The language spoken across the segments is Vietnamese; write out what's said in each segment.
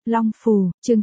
Long Phù, chương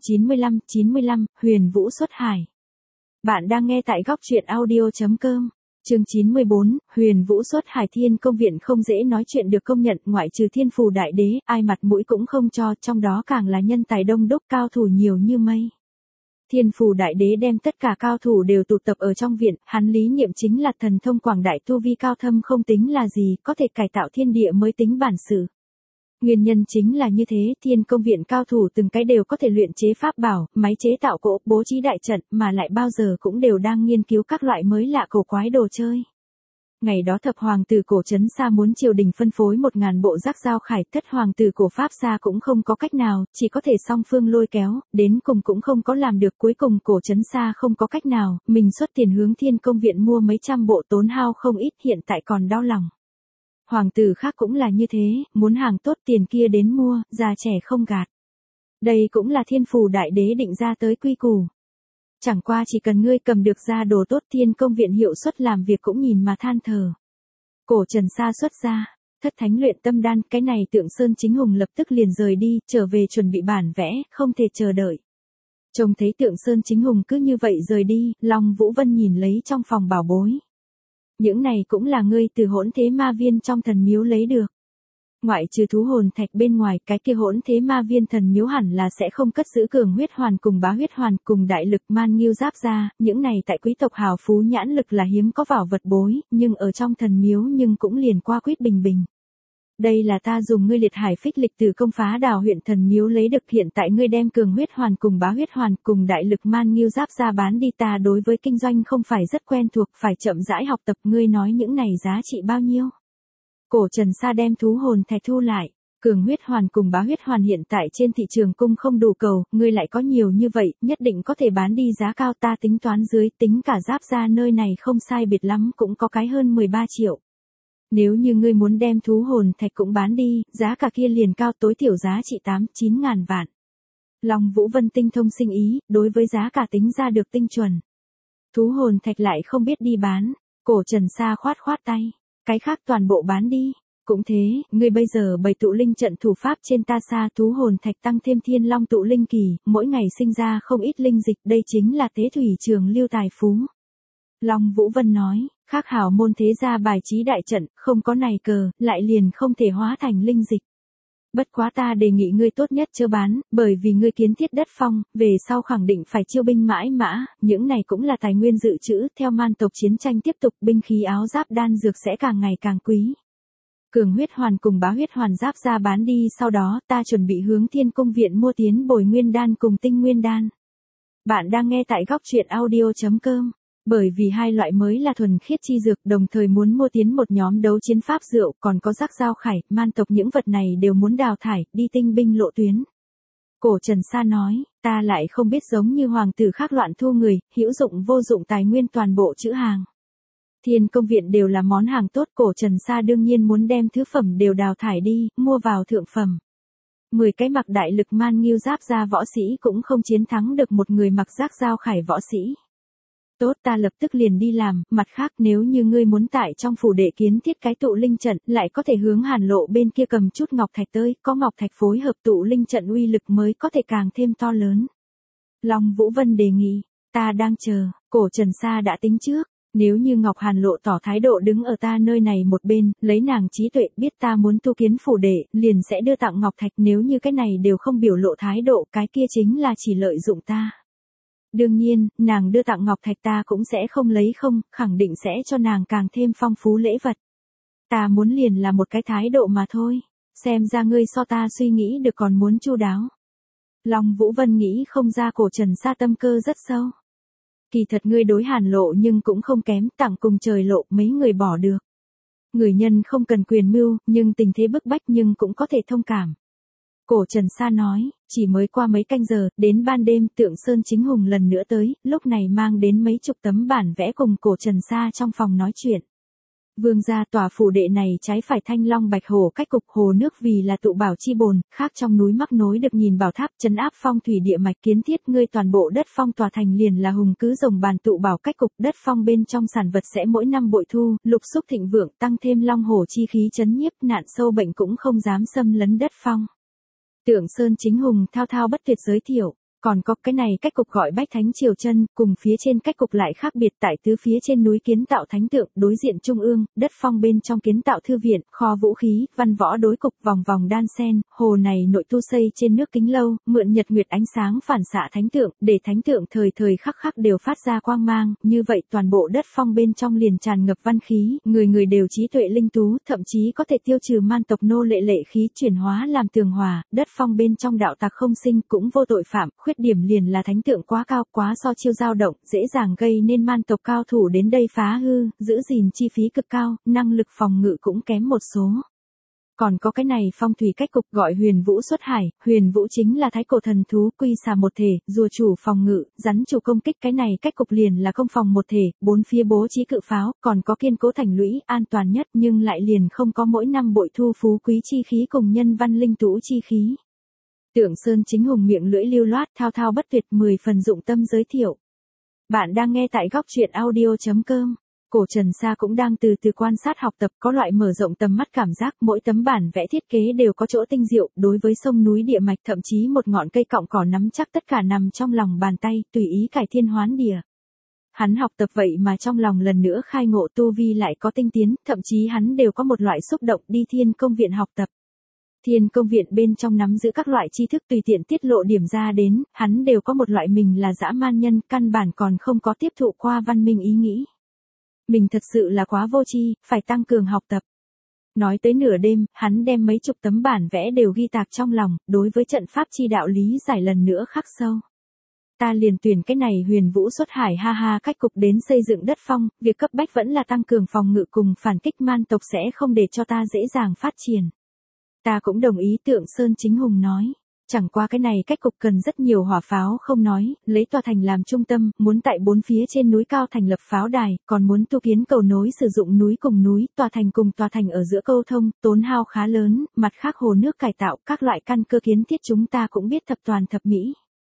95, Huyền Vũ xuất hải. Bạn đang nghe tại góc truyện audio.com. Chương 94, Huyền Vũ xuất hải. Thiên Công Viện không dễ nói chuyện được công nhận, ngoại trừ Thiên Phù Đại Đế, ai mặt mũi cũng không cho, trong đó càng là nhân tài đông đúc, cao thủ nhiều như mây. Thiên Phù Đại Đế đem tất cả cao thủ đều tụ tập ở trong viện, hắn lý niệm chính là thần thông quảng đại, tu vi cao thâm không tính là gì, có thể cải tạo thiên địa mới tính bản sự. Nguyên nhân chính là như thế, Thiên Công Viện cao thủ từng cái đều có thể luyện chế pháp bảo, máy chế tạo cỗ, bố trí đại trận, mà lại bao giờ cũng đều đang nghiên cứu các loại mới lạ cổ quái đồ chơi. Ngày đó thập hoàng tử cổ trấn Sa muốn triều đình phân phối 1000 bộ giác dao khải, thất hoàng tử cổ Pháp Sa cũng không có cách nào, chỉ có thể song phương lôi kéo, đến cùng cũng không có làm được, cuối cùng cổ trấn Sa không có cách nào, mình xuất tiền hướng Thiên Công Viện mua mấy trăm bộ, tốn hao không ít, hiện tại còn đau lòng. Hoàng tử khác cũng là như thế, muốn hàng tốt tiền kia đến mua, già trẻ không gạt. Đây cũng là Thiên Phù Đại Đế định ra tới quy củ. Chẳng qua chỉ cần ngươi cầm được ra đồ tốt, Thiên Công Viện hiệu suất làm việc cũng nhìn mà than thở. Cổ Trần Sa xuất ra, thất thánh luyện tâm đan, cái này Tượng Sơn Chính Hùng lập tức liền rời đi, trở về chuẩn bị bản vẽ, không thể chờ đợi. Trông thấy Tượng Sơn Chính Hùng cứ như vậy rời đi, Long Vũ Vân nhìn lấy trong phòng bảo bối. Những này cũng là ngươi từ Hỗn Thế Ma Viên trong thần miếu lấy được. Ngoại trừ thú hồn thạch bên ngoài, cái kia Hỗn Thế Ma Viên thần miếu hẳn là sẽ không cất giữ Cường Huyết Hoàn cùng Bá Huyết Hoàn cùng Đại Lực Man Nghiêu Giáp ra, những này tại quý tộc hào phú nhãn lực là hiếm có bảo vật bối, nhưng ở trong thần miếu nhưng cũng liền qua quýt bình bình. Đây là ta dùng ngươi liệt hải phích lịch từ Công Phá Đào huyện thần miếu lấy được, hiện tại ngươi đem Cường Huyết Hoàn cùng Bá Huyết Hoàn cùng Đại Lực Man Nghiêu Giáp ra bán đi, ta đối với kinh doanh không phải rất quen thuộc, phải chậm rãi học tập, ngươi nói những này giá trị bao nhiêu? Cổ Trần Sa đem thú hồn thạch thu lại, Cường Huyết Hoàn cùng Bá Huyết Hoàn hiện tại trên thị trường cung không đủ cầu, ngươi lại có nhiều như vậy, nhất định có thể bán đi giá cao, ta tính toán dưới, tính cả giáp ra nơi này không sai biệt lắm cũng có cái hơn 13 triệu. Nếu như ngươi muốn đem thú hồn thạch cũng bán đi, giá cả kia liền cao, tối thiểu giá trị 8-9 ngàn vạn. Long Vũ Vân tinh thông sinh ý, đối với giá cả tính ra được tinh chuẩn. Thú hồn thạch lại không biết đi bán, Cổ Trần Sa khoát khoát tay, cái khác toàn bộ bán đi. Cũng thế, ngươi bây giờ bày tụ linh trận thủ pháp trên ta xa, thú hồn thạch tăng thêm thiên long tụ linh kỳ, mỗi ngày sinh ra không ít linh dịch, đây chính là tế thủy trường lưu tài phú. Long Vũ Vân nói, khác hảo môn thế gia bài trí đại trận, không có này cờ, lại liền không thể hóa thành linh dịch. Bất quá ta đề nghị ngươi tốt nhất chớ bán, bởi vì ngươi kiến thiết đất phong, về sau khẳng định phải chiêu binh mãi mã, những này cũng là tài nguyên dự trữ, theo man tộc chiến tranh tiếp tục, binh khí áo giáp đan dược sẽ càng ngày càng quý. Cường Huyết Hoàn cùng Bá Huyết Hoàn giáp ra bán đi, sau đó ta chuẩn bị hướng Thiên Công Viện mua tiến Bồi Nguyên Đan cùng Tinh Nguyên Đan. Bạn đang nghe tại góc truyện audio.com. Bởi vì hai loại mới là thuần khiết chi dược, đồng thời muốn mua tiến một nhóm đấu chiến pháp rượu, còn có giác dao khải, man tộc, những vật này đều muốn đào thải, đi tinh binh lộ tuyến. Cổ Trần Sa nói, ta lại không biết giống như hoàng tử khác loạn thu người, hữu dụng vô dụng tài nguyên toàn bộ chữ hàng. Thiên Công Viện đều là món hàng tốt, Cổ Trần Sa đương nhiên muốn đem thứ phẩm đều đào thải đi, mua vào thượng phẩm. 10 cái mặc Đại Lực Man Nghiêu Giáp ra võ sĩ cũng không chiến thắng được một người mặc giác dao khải võ sĩ. Tốt, ta lập tức liền đi làm, mặt khác nếu như ngươi muốn tại trong phủ đệ kiến thiết cái tụ linh trận, lại có thể hướng Hàn Lộ bên kia cầm chút ngọc thạch tới, có ngọc thạch phối hợp tụ linh trận uy lực mới có thể càng thêm to lớn. Long Vũ Vân đề nghị, ta đang chờ, Cổ Trần Sa đã tính trước, nếu như Ngọc Hàn Lộ tỏ thái độ đứng ở ta nơi này một bên, lấy nàng trí tuệ biết ta muốn tu kiến phủ đệ, liền sẽ đưa tặng ngọc thạch, nếu như cái này đều không biểu lộ thái độ, cái kia chính là chỉ lợi dụng ta. Đương nhiên, nàng đưa tặng ngọc thạch ta cũng sẽ không lấy không, khẳng định sẽ cho nàng càng thêm phong phú lễ vật. Ta muốn liền là một cái thái độ mà thôi, xem ra ngươi so ta suy nghĩ được còn muốn chu đáo. Long Vũ Vân nghĩ không ra Cổ Trần Sa tâm cơ rất sâu. Kỳ thật ngươi đối Hàn Lộ nhưng cũng không kém, tặng cùng trời lộ, mấy người bỏ được. Người nhân không cần quyền mưu, nhưng tình thế bức bách nhưng cũng có thể thông cảm. Cổ Trần Sa nói, chỉ mới qua mấy canh giờ, đến ban đêm Tượng Sơn Chính Hùng lần nữa tới, lúc này mang đến mấy chục tấm bản vẽ cùng Cổ Trần Sa trong phòng nói chuyện. Vương gia, tòa phủ đệ này trái phải thanh long bạch hồ cách cục, hồ nước vì là tụ bảo chi bồn, khác trong núi mắc nối được nhìn bảo tháp, trấn áp phong thủy địa mạch, kiến thiết ngươi toàn bộ đất phong tòa thành liền là hùng cứ rồng bàn tụ bảo cách cục, đất phong bên trong sản vật sẽ mỗi năm bội thu, lục xúc thịnh vượng, tăng thêm long hổ chi khí trấn nhiếp, nạn sâu bệnh cũng không dám xâm lấn đất phong. Tượng Sơn Chính Hùng thao thao bất tuyệt giới thiệu. Còn có cái này cách cục gọi Bách Thánh Triều Chân, cùng phía trên cách cục lại khác biệt, tại tứ phía trên núi kiến tạo thánh tượng, đối diện trung ương, đất phong bên trong kiến tạo thư viện, kho vũ khí, văn võ đối cục, vòng vòng đan sen, hồ này nội tu xây trên nước kính lâu, mượn nhật nguyệt ánh sáng phản xạ thánh tượng, để thánh tượng thời thời khắc khắc đều phát ra quang mang, như vậy toàn bộ đất phong bên trong liền tràn ngập văn khí, người người đều trí tuệ linh tú, thậm chí có thể tiêu trừ man tộc nô lệ lệ khí, chuyển hóa làm tường hòa, đất phong bên trong đạo tặc không sinh, cũng vô tội phạm, khuyết điểm liền là thánh tượng quá cao, quá so chiêu dao động, dễ dàng gây nên man tộc cao thủ đến đây phá hư, giữ gìn chi phí cực cao, năng lực phòng ngự cũng kém một số. Còn có cái này phong thủy cách cục gọi Huyền Vũ Xuất Hải, Huyền Vũ chính là thái cổ thần thú, quy xà một thể, rùa chủ phòng ngự, rắn chủ công kích, cái này cách cục liền là công phòng một thể, bốn phía bố trí cự pháo, còn có kiên cố thành lũy, an toàn nhất nhưng lại liền không có mỗi năm bội thu phú quý chi khí cùng nhân văn linh tú chi khí. Tượng Sơn Chính Hùng miệng lưỡi lưu loát, thao thao bất tuyệt, 10 phần dụng tâm giới thiệu. Bạn đang nghe tại góc truyện audio.com. Cổ Trần Sa cũng đang từ từ quan sát học tập, có loại mở rộng tầm mắt cảm giác, mỗi tấm bản vẽ thiết kế đều có chỗ tinh diệu, đối với sông núi địa mạch, thậm chí một ngọn cây cọng cỏ nắm chắc tất cả nằm trong lòng bàn tay, tùy ý cải thiên hoán địa. Hắn học tập vậy mà trong lòng lần nữa khai ngộ, tu vi lại có tinh tiến, thậm chí hắn đều có một loại xúc động đi Thiên Công Viện học tập. Thiên Công Viện bên trong nắm giữ các loại tri thức tùy tiện tiết lộ điểm ra đến, hắn đều có một loại mình là dã man nhân, căn bản còn không có tiếp thụ qua văn minh ý nghĩ. Mình thật sự là quá vô tri, phải tăng cường học tập. Nói tới nửa đêm, hắn đem mấy chục tấm bản vẽ đều ghi tạc trong lòng, đối với trận pháp chi đạo lý giải lần nữa khắc sâu. Ta liền tuyển cái này Huyền Vũ Xuất Hải, ha ha, cách cục đến xây dựng đất phong, việc cấp bách vẫn là tăng cường phòng ngự cùng phản kích man tộc sẽ không để cho ta dễ dàng phát triển. Ta cũng đồng ý, Tượng Sơn Chính Hùng nói. Chẳng qua cái này cách cục cần rất nhiều hỏa pháo không nói, lấy tòa thành làm trung tâm, muốn tại bốn phía trên núi cao thành lập pháo đài, còn muốn tu kiến cầu nối sử dụng núi cùng núi, tòa thành cùng tòa thành ở giữa câu thông, tốn hao khá lớn, mặt khác hồ nước cải tạo, các loại căn cơ kiến thiết chúng ta cũng biết thập toàn thập mỹ.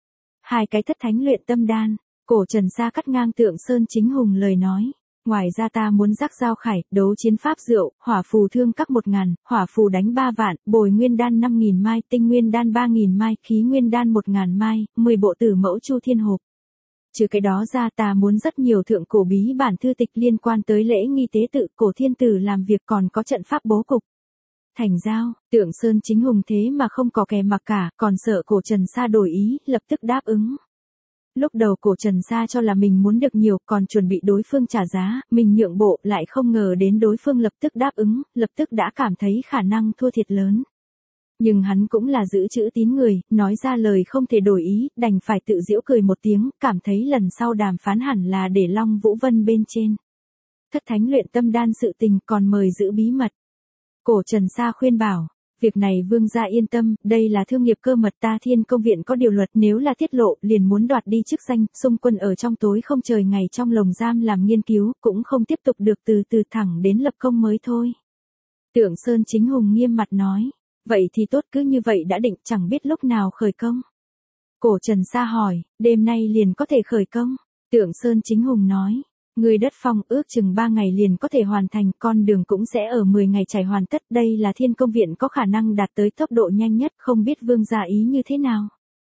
Hai cái thất thánh luyện tâm đan, Cổ Trần Sa cắt ngang Tượng Sơn Chính Hùng lời nói. Ngoài ra ta muốn rắc giao khải, đấu chiến pháp rượu, hỏa phù thương các 1.000, hỏa phù đánh 3 vạn, bồi nguyên đan 5.000 mai, tinh nguyên đan 3.000 mai, khí nguyên đan 1.000 mai, 10 bộ tử mẫu chu thiên hộp. Trừ cái đó ra ta muốn rất nhiều thượng cổ bí bản thư tịch liên quan tới lễ nghi tế tự, cổ thiên tử làm việc, còn có trận pháp bố cục. Thành giao, Tượng Sơn Chính Hùng thế mà không có kè mặc cả, còn sợ Cổ Trần Sa đổi ý, lập tức đáp ứng. Lúc đầu Cổ Trần Sa cho là mình muốn được nhiều, còn chuẩn bị đối phương trả giá, mình nhượng bộ, lại không ngờ đến đối phương lập tức đáp ứng, lập tức đã cảm thấy khả năng thua thiệt lớn. Nhưng hắn cũng là giữ chữ tín người, nói ra lời không thể đổi ý, đành phải tự giễu cười một tiếng, cảm thấy lần sau đàm phán hẳn là để Long Vũ Vân bên trên. Thất thánh luyện tâm đan sự tình còn mời giữ bí mật. Cổ Trần Sa khuyên bảo. Việc này vương gia yên tâm, đây là thương nghiệp cơ mật, ta Thiên Công Viện có điều luật, nếu là tiết lộ, liền muốn đoạt đi chức danh, xung quân ở trong tối không trời ngày trong lồng giam làm nghiên cứu, cũng không tiếp tục được, từ từ thẳng đến lập công mới thôi. Tượng Sơn Chính Hùng nghiêm mặt nói, vậy thì tốt, cứ như vậy đã định, chẳng biết lúc nào khởi công. Cổ Trần Sa hỏi, đêm nay liền có thể khởi công. Tượng Sơn Chính Hùng nói. Người đất phong ước chừng 3 ngày liền có thể hoàn thành, con đường cũng sẽ ở 10 ngày trải hoàn tất, đây là Thiên Công Viện có khả năng đạt tới tốc độ nhanh nhất, không biết vương gia ý như thế nào.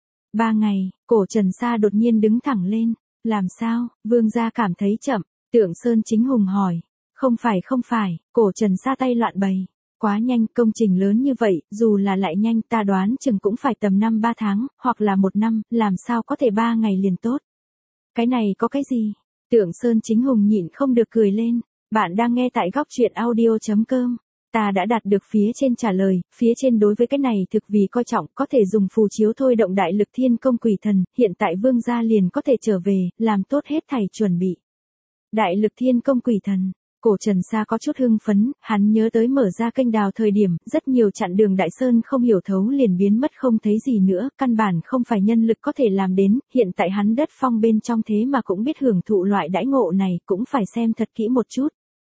3 ngày, Cổ Trần Sa đột nhiên đứng thẳng lên, làm sao, vương gia cảm thấy chậm, Tượng Sơn Chính Hùng hỏi, không phải, Cổ Trần Sa tay loạn bày, quá nhanh, công trình lớn như vậy, dù là lại nhanh ta đoán chừng cũng phải tầm 5-3 tháng, hoặc là 1 năm, làm sao có thể 3 ngày liền tốt. Cái này có cái gì? Tượng Sơn Chính Hùng nhịn không được cười lên, bạn đang nghe tại góc truyện audio.com. Ta đã đạt được phía trên trả lời, phía trên đối với cái này thực vì coi trọng, có thể dùng phù chiếu thôi động đại lực thiên công quỷ thần, hiện tại vương gia liền có thể trở về, làm tốt hết thảy chuẩn bị. Đại lực thiên công quỷ thần, Cổ Trần Sa có chút hưng phấn, hắn nhớ tới mở ra kênh đào thời điểm, rất nhiều chặn đường Đại Sơn không hiểu thấu liền biến mất không thấy gì nữa, căn bản không phải nhân lực có thể làm đến, hiện tại hắn đất phong bên trong thế mà cũng biết hưởng thụ loại đãi ngộ này, cũng phải xem thật kỹ một chút.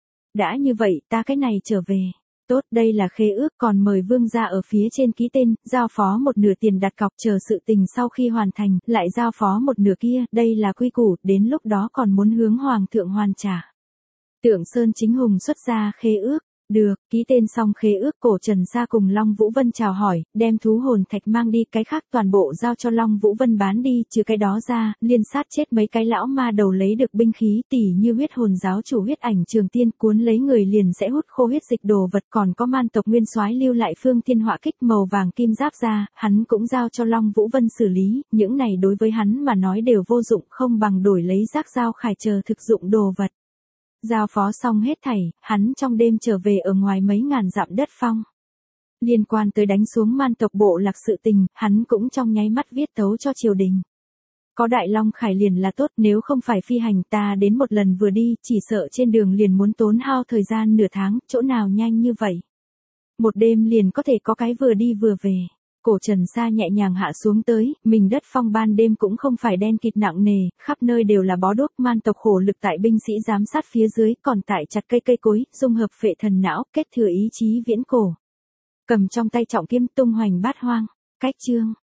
Đã như vậy, ta cái này trở về. Tốt, đây là khế ước, còn mời vương gia ở phía trên ký tên, giao phó một nửa tiền đặt cọc, chờ sự tình sau khi hoàn thành, lại giao phó một nửa kia, đây là quy củ, đến lúc đó còn muốn hướng hoàng thượng hoàn trả. Tượng Sơn Chính Hùng xuất ra khế ước, Được, ký tên xong khế ước, Cổ Trần Sa cùng Long Vũ Vân chào hỏi, đem thú hồn thạch mang đi, cái khác toàn bộ giao cho Long Vũ Vân bán đi, trừ cái đó ra, liên sát chết mấy cái lão ma đầu lấy được binh khí, tỉ như huyết hồn giáo chủ huyết ảnh trường tiên, cuốn lấy người liền sẽ hút khô huyết dịch đồ vật, còn có man tộc nguyên soái lưu lại phương thiên họa kích màu vàng kim giáp ra, hắn cũng giao cho Long Vũ Vân xử lý, những này đối với hắn mà nói đều vô dụng, không bằng đổi lấy rác dao khải chờ thực dụng đồ vật. Giao phó xong hết thảy, hắn trong đêm trở về ở ngoài mấy ngàn dặm đất phong. Liên quan tới đánh xuống man tộc bộ lạc sự tình, hắn cũng trong nháy mắt viết tấu cho triều đình. Có Đại Long Khải liền là tốt, nếu không phải phi hành ta đến một lần vừa đi, chỉ sợ trên đường liền muốn tốn hao thời gian nửa tháng, chỗ nào nhanh như vậy. Một đêm liền có thể có cái vừa đi vừa về. Cổ Trần Sa nhẹ nhàng hạ xuống tới, mình đất phong ban đêm cũng không phải đen kịt nặng nề, khắp nơi đều là bó đuốc, man tộc khổ lực tại binh sĩ giám sát phía dưới, còn tại chặt cây cối, dung hợp phệ thần não, kết thừa ý chí viễn cổ. Cầm trong tay trọng kiếm tung hoành bát hoang. Cách chương